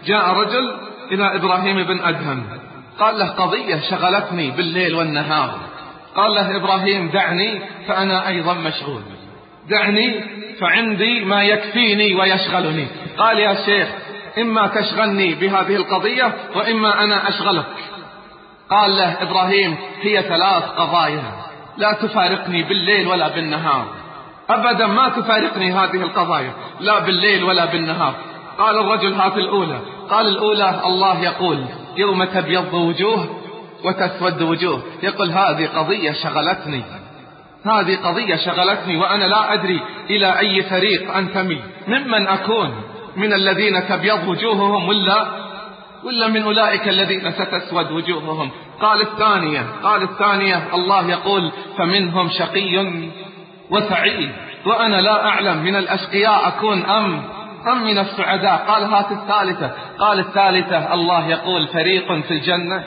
جاء رجل إلى إبراهيم بن أدهم قال له قضية شغلتني بالليل والنهار. قال له إبراهيم دعني فأنا أيضا مشغول، دعني فعندي ما يكفيني ويشغلني. قال يا شيخ إما تشغلني بهذه القضية وإما أنا أشغلك. قال له إبراهيم هي ثلاث قضايا لا تفارقني بالليل ولا بالنهار، أبدا ما تفارقني هذه القضايا لا بالليل ولا بالنهار. قال الرجل هات الأولى. قال الأولى الله يقول يوم تبيض وجوه وتسود وجوه. يقول هذه قضية شغلتني، هذه قضية شغلتني وأنا لا أدري إلى أي فريق أنتمي، ممن أكون، من الذين تبيض وجوههم ولا ولا من أولئك الذين ستسود وجوههم. قال الثانية قال الثانية الله يقول فمنهم شقي وسعيد، وأنا لا أعلم من الأشقياء أكون أم أم من السعداء. قال هات الثالثة. قال الثالثة الله يقول فريق في الجنة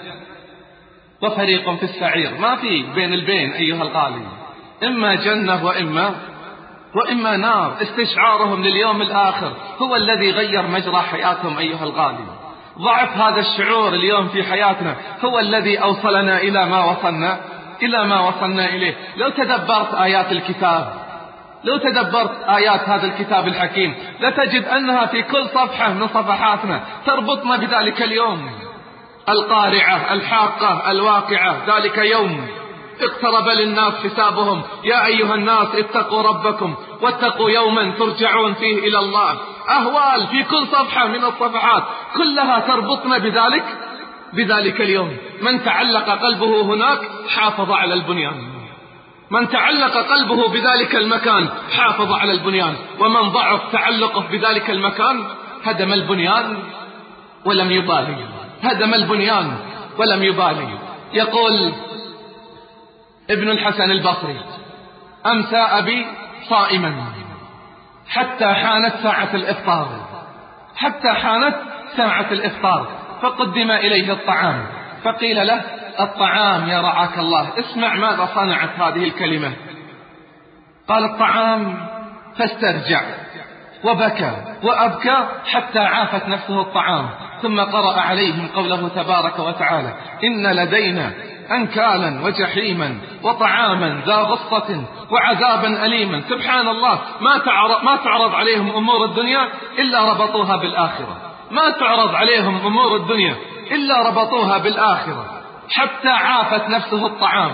وفريق في السعير. ما في بين البين أيها الغالي، إما جنة وإما وإما نار. استشعارهم لليوم الآخر هو الذي غير مجرى حياتهم أيها الغالي. ضعف هذا الشعور اليوم في حياتنا هو الذي أوصلنا إلى ما وصلنا إلى ما وصلنا إليه. لو تدبرت آيات الكتاب، لو تدبرت آيات هذا الكتاب الحكيم لتجد أنها في كل صفحة من صفحاتنا تربطنا بذلك اليوم. القارعة، الحاقة، الواقعة، ذلك يوم اقترب للناس حسابهم، يا أيها الناس اتقوا ربكم واتقوا يوما ترجعون فيه إلى الله. أهوال في كل صفحة من الصفحات كلها تربطنا بذلك بذلك اليوم. من تعلق قلبه هناك حافظ على البنيان، من تعلق قلبه بذلك المكان حافظ على البنيان، ومن ضعف تعلقه بذلك المكان هدم البنيان ولم يبالي، هدم البنيان ولم يبالي. يقول ابن الحسن البصري أمسى أبي صائما حتى حانت ساعة الإفطار، حتى حانت ساعة الإفطار فقدم إليه الطعام فقيل له الطعام يا رعاك الله. اسمع ماذا صنعت هذه الكلمة. قال الطعام فاسترجع وبكى وأبكى حتى عافت نفسه الطعام، ثم قرأ عليهم قوله تبارك وتعالى إن لدينا أنكالا وجحيما وطعاما ذا غصة وعذابا أليما. سبحان الله، ما تعرض, ما تعرض عليهم أمور الدنيا إلا ربطوها بالآخرة، ما تعرض عليهم أمور الدنيا إلا ربطوها بالآخرة. حتى عافت نفسه الطعام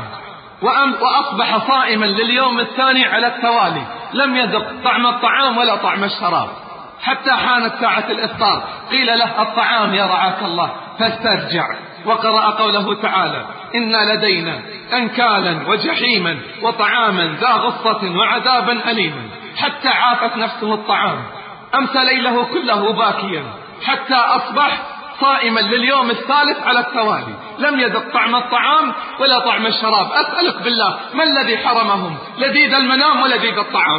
وأصبح صائما لليوم الثاني على التوالي، لم يذق طعم الطعام ولا طعم الشراب حتى حانت ساعة الإفطار. قيل له الطعام يا رعاك الله فاسترجع، وقرأ قوله تعالى إن لدينا أنكالا وجحيما وطعاما ذا غصة وعذابا أليما. حتى عافت نفسه الطعام، أمسى ليله كله باكيا حتى أصبح صائما لليوم الثالث على التوالي، لم يذق طعم الطعام ولا طعم الشراب. أسألك بالله ما الذي حرمهم لذيذ المنام ولذيذ الطعام؟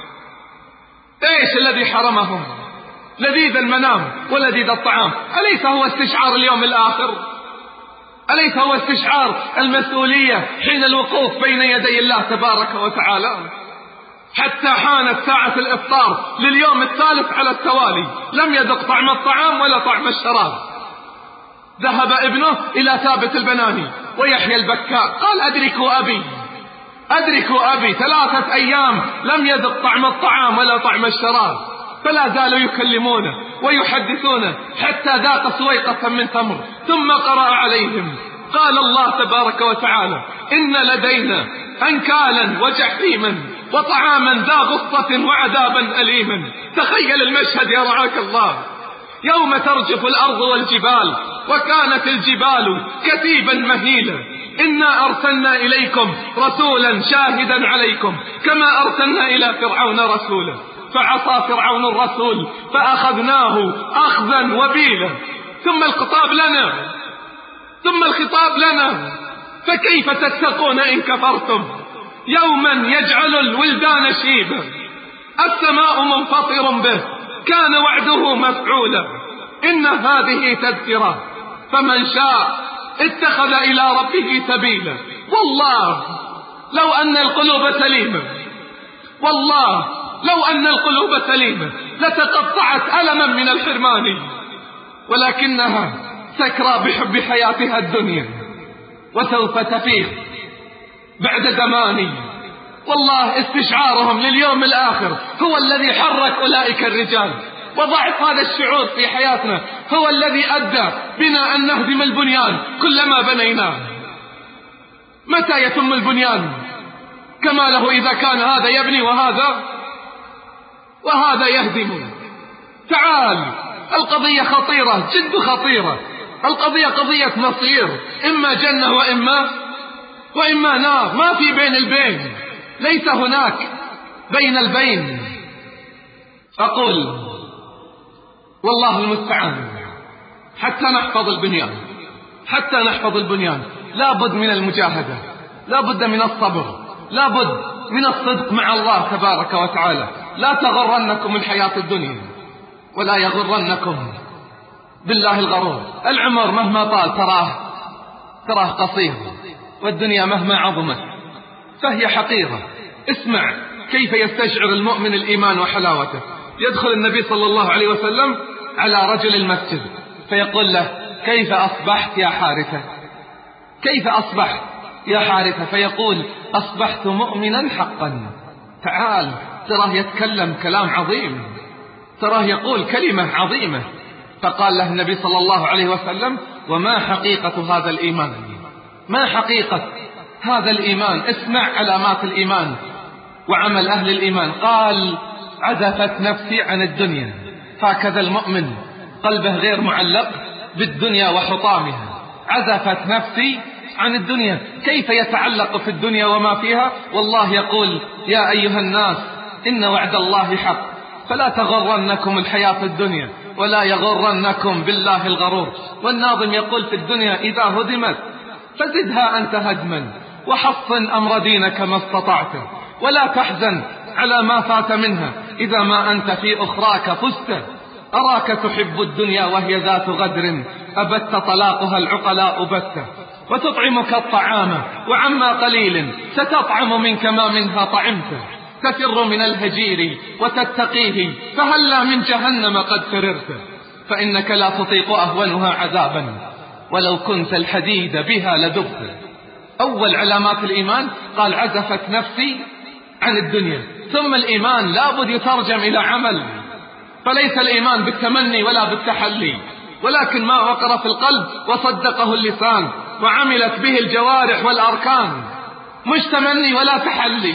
إيش الذي حرمهم لذيذ المنام ولذيذ الطعام؟ أليس هو استشعار اليوم الآخر؟ أليس هو استشعار المسؤولية حين الوقوف بين يدي الله تبارك وتعالى؟ حتى حانت ساعة الإفطار لليوم الثالث على التوالي لم يذق طعم الطعام ولا طعم الشراب. ذهب ابنه إلى ثابت البناني ويحيى البكاء قال أدركوا أبي أدركوا أبي ثلاثة أيام لم يذق طعم الطعام ولا طعم الشراب، فلا زالوا يكلمونه ويحدثونه حتى ذاق سويقة من تمر. ثم قرأ عليهم قال الله تبارك وتعالى إن لدينا أنكالا وجحيما وطعاما ذا غصة وعذابا أليما. تخيل المشهد يا رعاك الله، يوم ترجف الأرض والجبال وكانت الجبال كثيبا مهيلا. إنا أرسلنا إليكم رسولا شاهدا عليكم كما أرسلنا إلى فرعون رسولا فعصى فرعون الرسول فأخذناه أخذا وبيلا. ثم الخطاب لنا ثم الخطاب لنا فكيف تتقون إن كفرتم يوما يجعل الولدان شيبا السماء منفطر به كان وعده مفعولا. إن هذه تذكرة فمن شاء اتخذ إلى ربه سبيلا. والله لو أن القلوب سليمة، والله لو أن القلوب سليمة لتقطعت ألما من الحرمان، ولكنها سكرى بحب حياتها الدنيا، وسوف تفيق بعد زمان. والله استشعارهم لليوم الآخر هو الذي حرك أولئك الرجال، وضعف هذا الشعور في حياتنا هو الذي أدى بنا أن نهدم البنيان كلما بنيناه. متى يتم البنيان كماله إذا كان هذا يبني وهذا وهذا يهدم؟ تعال، القضية خطيرة، جد خطيرة. القضية قضية مصير، إما جنة وإما وإما نار، ما في بين البين، ليس هناك بين البين. أقول والله المستعان، حتى نحفظ البنيان حتى نحفظ البنيان لا بد من المجاهدة، لا بد من الصبر، لا بد من الصدق مع الله تبارك وتعالى. لا تغرنكم الحياة الدنيا ولا يغرنكم بالله الغرور. العمر مهما طال تراه تراه قصير، والدنيا مهما عظمت فهي حقيرة. اسمع كيف يستشعر المؤمن الإيمان وحلاوته. يدخل النبي صلى الله عليه وسلم على رجل المسجد فيقول له: كيف أصبحت يا حارثة؟ كيف أصبحت يا حارثة؟ فيقول: أصبحت مؤمنا حقا. تعال، تراه يتكلم كلام عظيم، تراه يقول كلمة عظيمة. فقال له النبي صلى الله عليه وسلم: وما حقيقة هذا الإيمان؟ ما حقيقة هذا الإيمان؟ اسمع علامات الإيمان وعمل أهل الإيمان. قال: عزفت نفسي عن الدنيا. هكذا المؤمن قلبه غير معلق بالدنيا وحطامها. عزفت نفسي عن الدنيا. كيف يتعلق في الدنيا وما فيها؟ والله يقول: يا أيها الناس إن وعد الله حق فلا تغرنكم الحياة الدنيا ولا يغرنكم بالله الغرور. والناظم يقول: في الدنيا إذا هدمت فزدها أنت هدما، وحصن أمر دينك ما استطعت، ولا تحزن على ما فات منها إذا ما أنت في أخراك فزت. أراك تحب الدنيا وهي ذات غدر، أبت طلاقها العقلاء بت، وتطعمك الطعام وعما قليل ستطعم منك ما منها طعمت، تفر من الهجير وتتقيه فهلا من جهنم قد فررت، فإنك لا تطيق أهونها عذابا ولو كنت الحديد بها لدبت. أول علامات الإيمان قال: عزفت نفسي عن الدنيا. ثم الإيمان لابد يترجم إلى عمل، فليس الإيمان بالتمني ولا بالتحلي، ولكن ما وقر في القلب وصدقه اللسان وعملت به الجوارح والأركان، مش تمني ولا تحلي.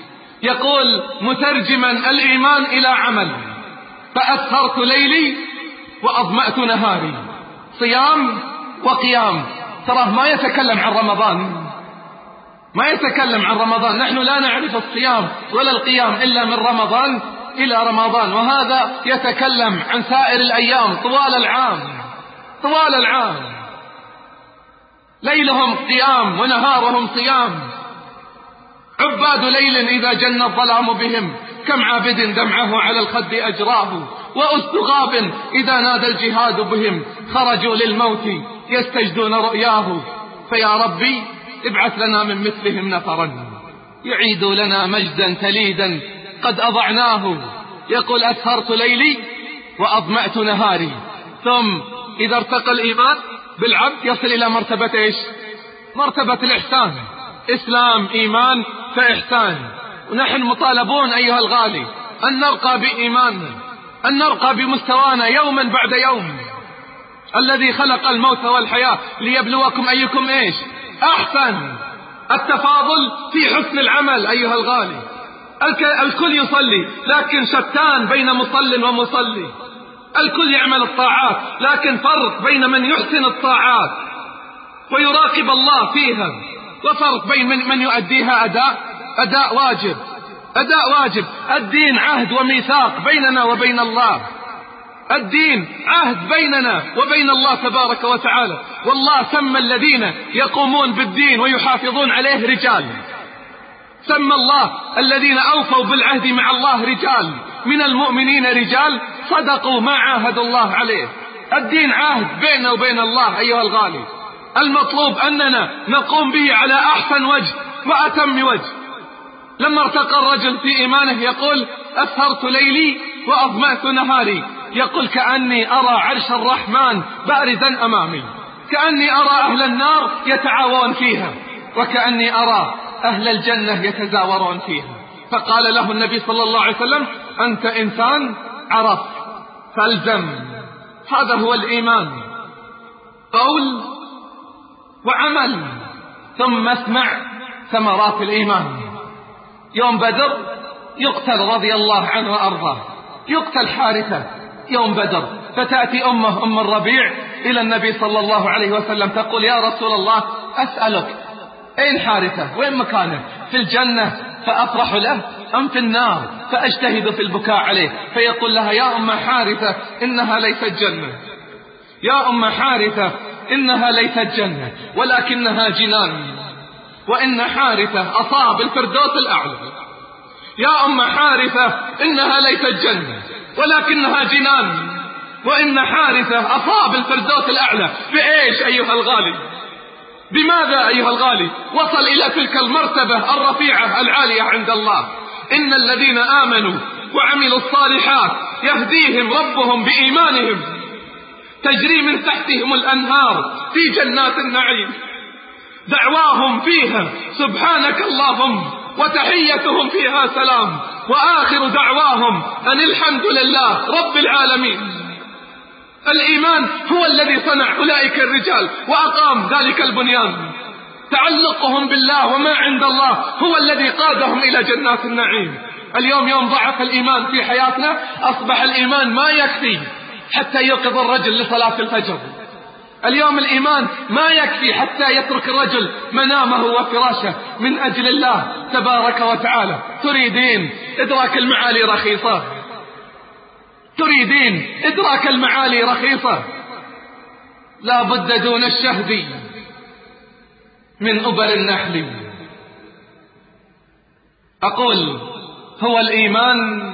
يقول مترجما الإيمان إلى عمل: فأسهرت ليلي وأظمأت نهاري. صيام وقيام. تراه ما يتكلم عن رمضان، ما يتكلم عن رمضان. نحن لا نعرف الصيام ولا القيام إلا من رمضان إلى رمضان، وهذا يتكلم عن سائر الأيام طوال العام طوال العام. ليلهم قيام ونهارهم صيام. عباد ليل إذا جن الظلام بهم، كم عابد دمعه على الخد أجراه، وأسد غاب إذا نادى الجهاد بهم، خرجوا للموت يستجدون رؤياه. فيا ربي ابعث لنا من مثلهم نفرا يعيدوا لنا مجدا تليدا قد أضعناه. يقول: أسهرت ليلي وأظمأت نهاري. ثم إذا ارتقى الإيمان بالعبد يصل إلى مرتبة إيش؟ مرتبة الإحسان. إسلام، إيمان، فإحسان. ونحن مطالبون أيها الغالي أن نرقى بإيماننا، أن نرقى بمستوانا يوما بعد يوم. الذي خلق الموت والحياة ليبلوكم أيكم إيش؟ أحسن. التفاضل في حسن العمل أيها الغالي. الكل يصلي لكن شتان بين مصل ومصلي. الكل يعمل الطاعات لكن فرق بين من يحسن الطاعات ويراقب الله فيها، وفرق بين من, من يؤديها أداء أداء واجب أداء واجب. الدين عهد وميثاق بيننا وبين الله. الدين عهد بيننا وبين الله تبارك وتعالى. والله سمى الذين يقومون بالدين ويحافظون عليه رجال. سمى الله الذين أوفوا بالعهد مع الله رجال، من المؤمنين رجال صدقوا ما عاهدوا الله عليه. الدين عهد بيننا وبين الله أيها الغالي. المطلوب أننا نقوم به على أحسن وجه وأتم وجه. لما ارتقى الرجل في إيمانه يقول: أسهرت ليلي وأظمأت نهاري. يقول كأني أرى عرش الرحمن بارزا أمامي، كأني أرى أهل النار يتعاون فيها، وكأني أرى أهل الجنة يتزاورون فيها. فقال له النبي صلى الله عليه وسلم: أنت إنسان عرف فالزم. هذا هو الإيمان، قول وعمل. ثم اسمع ثمرات الإيمان. يوم بدر يقتل رضي الله عنه وأرضاه، يقتل حارثة يوم بدر، فتأتي أمه أم الربيع إلى النبي صلى الله عليه وسلم تقول: يا رسول الله أسألك، أين حارثة؟ وين مكانه؟ في الجنة فأفرح له أم في النار فأجتهد في البكاء عليه؟ فيقول لها: يا أم حارثة إنها ليست جنة، يا أم حارثة إنها ليست جنة ولكنها جنان، وإن حارثة أصاب الفردوس الأعلى. يا أم حارثة إنها ليست جنة ولكنها جنان، وإن حارثة أصاب الفردوس الأعلى. بإيش أيها الغالي؟ بماذا أيها الغالي وصل إلى تلك المرتبة الرفيعة العالية عند الله؟ إن الذين آمنوا وعملوا الصالحات يهديهم ربهم بإيمانهم، تجري من تحتهم الأنهار في جنات النعيم، دعواهم فيها سبحانك اللهم وتحيتهم فيها سلام، وآخر دعواهم أن الحمد لله رب العالمين. الإيمان هو الذي صنع أولئك الرجال وأقام ذلك البنيان. تعلقهم بالله وما عند الله هو الذي قادهم إلى جنات النعيم. اليوم يوم ضعف الإيمان في حياتنا، أصبح الإيمان ما يكفي حتى يوقظ الرجل لصلاة الفجر. اليوم الإيمان ما يكفي حتى يترك الرجل منامه وفراشه من أجل الله تبارك وتعالى. تريدين إدراك المعالي رخيصة، تريدين إدراك المعالي رخيصة، لا بد دون الشهد من أبر النحل. أقول هو الإيمان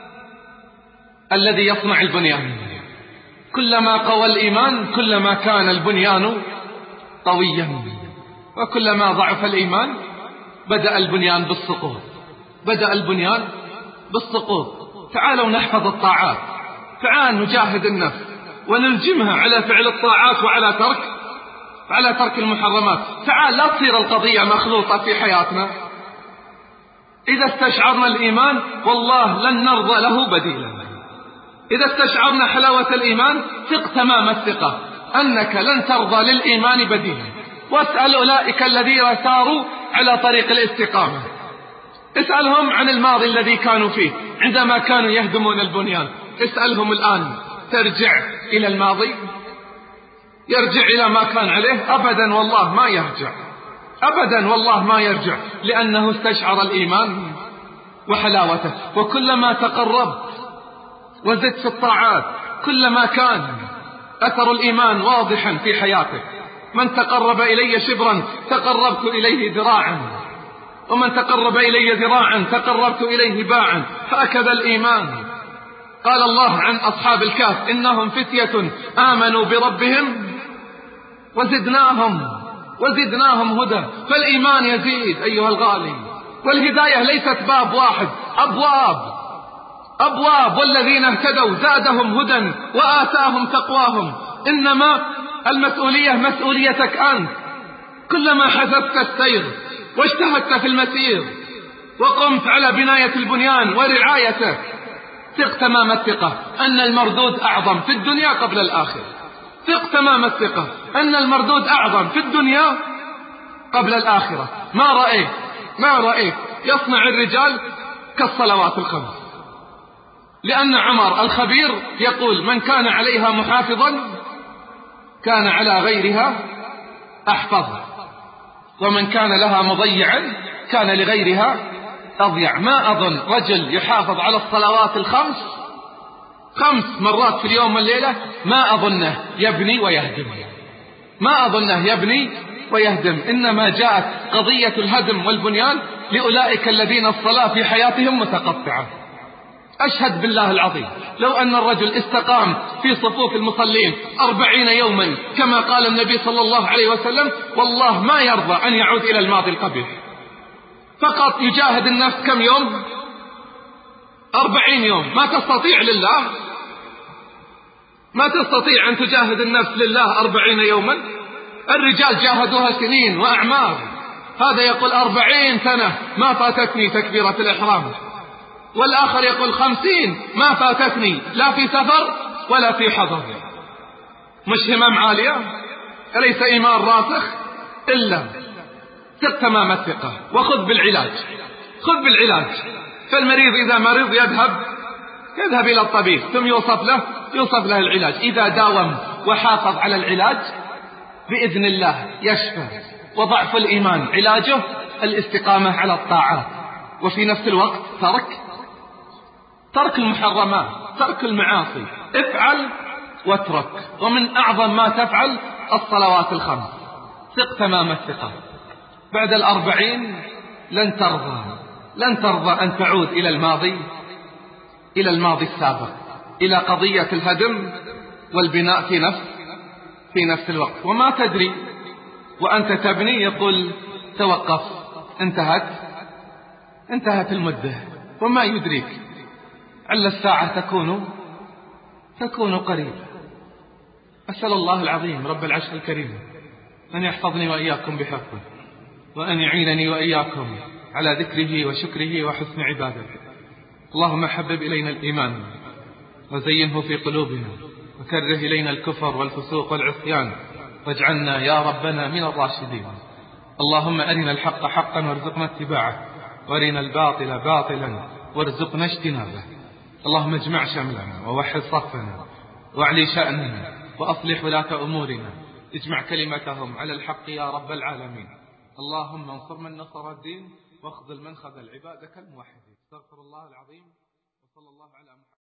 الذي يصنع البنيان. كلما قوى الإيمان كلما كان البنيان قويا، وكلما ضعف الإيمان بدأ البنيان بالسقوط، بدأ البنيان بالسقوط. تعالوا نحفظ الطاعات، تعال نجاهد النفس ونلجمها على فعل الطاعات وعلى ترك وعلى ترك المحرمات. تعال لا تصير القضية مخلوطة في حياتنا. إذا استشعرنا الإيمان والله لن نرضى له بديلا. إذا استشعرنا حلاوة الإيمان ثق تمام الثقة أنك لن ترضى للإيمان بديلا. واسأل أولئك الذين ساروا على طريق الاستقامة، اسألهم عن الماضي الذي كانوا فيه عندما كانوا يهدمون البنيان. اسألهم الآن، ترجع إلى الماضي؟ يرجع إلى ما كان عليه؟ أبدا والله ما يرجع، أبدا والله ما يرجع، لأنه استشعر الإيمان وحلاوته. وكلما تقربت وزدت في الطاعات كلما كان أثر الإيمان واضحا في حياتك. من تقرب إلي شبرا تقربت إليه ذراعا، ومن تقرب إلي ذراعا تقربت إليه باعا. هكذا الإيمان. قال الله عن أصحاب الكهف: إنهم فتية آمنوا بربهم وزدناهم وزدناهم هدى. فالإيمان يزيد أيها الغالي، والهداية ليست باب واحد، أبواب أبواب. والذين اهتدوا زادهم هدى وآتاهم تقواهم. إنما المسؤولية مسؤوليتك أنت. كلما حسبت السير واجتهدت في المسير وقمت على بناية البنيان ورعايته، ثق تمام الثقة أن المردود أعظم في الدنيا قبل الآخرة. ثق تمام الثقة أن المردود أعظم في الدنيا قبل الآخرة. ما رأيت ما رأيت يصنع الرجال كالصلوات الخمس، لأن عمر الخبير يقول: من كان عليها محافظا كان على غيرها أحفظ، ومن كان لها مضيعا كان لغيرها أضيع. ما أظن رجل يحافظ على الصلوات الخمس خمس مرات في اليوم والليلة ما أظنه يبني ويهدم، ما أظنه يبني ويهدم. إنما جاءت قضية الهدم والبنيان لأولئك الذين الصلاة في حياتهم متقطعة. أشهد بالله العظيم لو أن الرجل استقام في صفوف المصلين أربعين يوما كما قال النبي صلى الله عليه وسلم، والله ما يرضى أن يعود إلى الماضي القبيح. فقط يجاهد النفس كم يوم؟ أربعين يوم. ما تستطيع لله ما تستطيع أن تجاهد النفس لله أربعين يوما؟ الرجال جاهدوها سنين وأعمار، هذا يقول أربعين سنة ما فاتتني تكبيرة الإحرام، والآخر يقول خمسين ما فاتتني لا في سفر ولا في حضر. مش همم عالية؟ أليس إيمان راسخ؟ إلا ثق تمام الثقة وخذ بالعلاج، خذ بالعلاج. فالمريض إذا مرض يذهب يذهب إلى الطبيب ثم يوصف له يوصف له العلاج. إذا داوم وحافظ على العلاج بإذن الله يشفى. وضعف الإيمان علاجه الاستقامة على الطاعات، وفي نفس الوقت ترك ترك المحرمات، ترك المعاصي. افعل واترك، ومن أعظم ما تفعل الصلوات الخمس. ثق تمام الثقة. بعد الأربعين لن ترضى لن ترضى أن تعود إلى الماضي إلى الماضي السابق، إلى قضية الهدم والبناء في نفس في نفس الوقت. وما تدري وأنت تبني يقول توقف، انتهت انتهت المدة، وما يدريك عل الساعة تكون تكون قريبة. أسأل الله العظيم رب العرش الكريم أن يحفظني وإياكم بحفظه، وأن يعينني وإياكم على ذكره وشكره وحسن عبادته. اللهم حبب إلينا الإيمان وزينه في قلوبنا، وكره إلينا الكفر والفسوق والعصيان، واجعلنا يا ربنا من الراشدين. اللهم أرنا الحق حقا وارزقنا اتباعه، وارنا الباطل باطلا وارزقنا اجتنابه. اللهم اجمع شملنا ووحد صفنا واعلي شأننا وأصلح ولاة أمورنا، اجمع كلمتهم على الحق يا رب العالمين. اللهم انصر من نصر الدين واخذل من خذل عبادك الموحدين. استغفر الله العظيم، وصلى الله على محمد.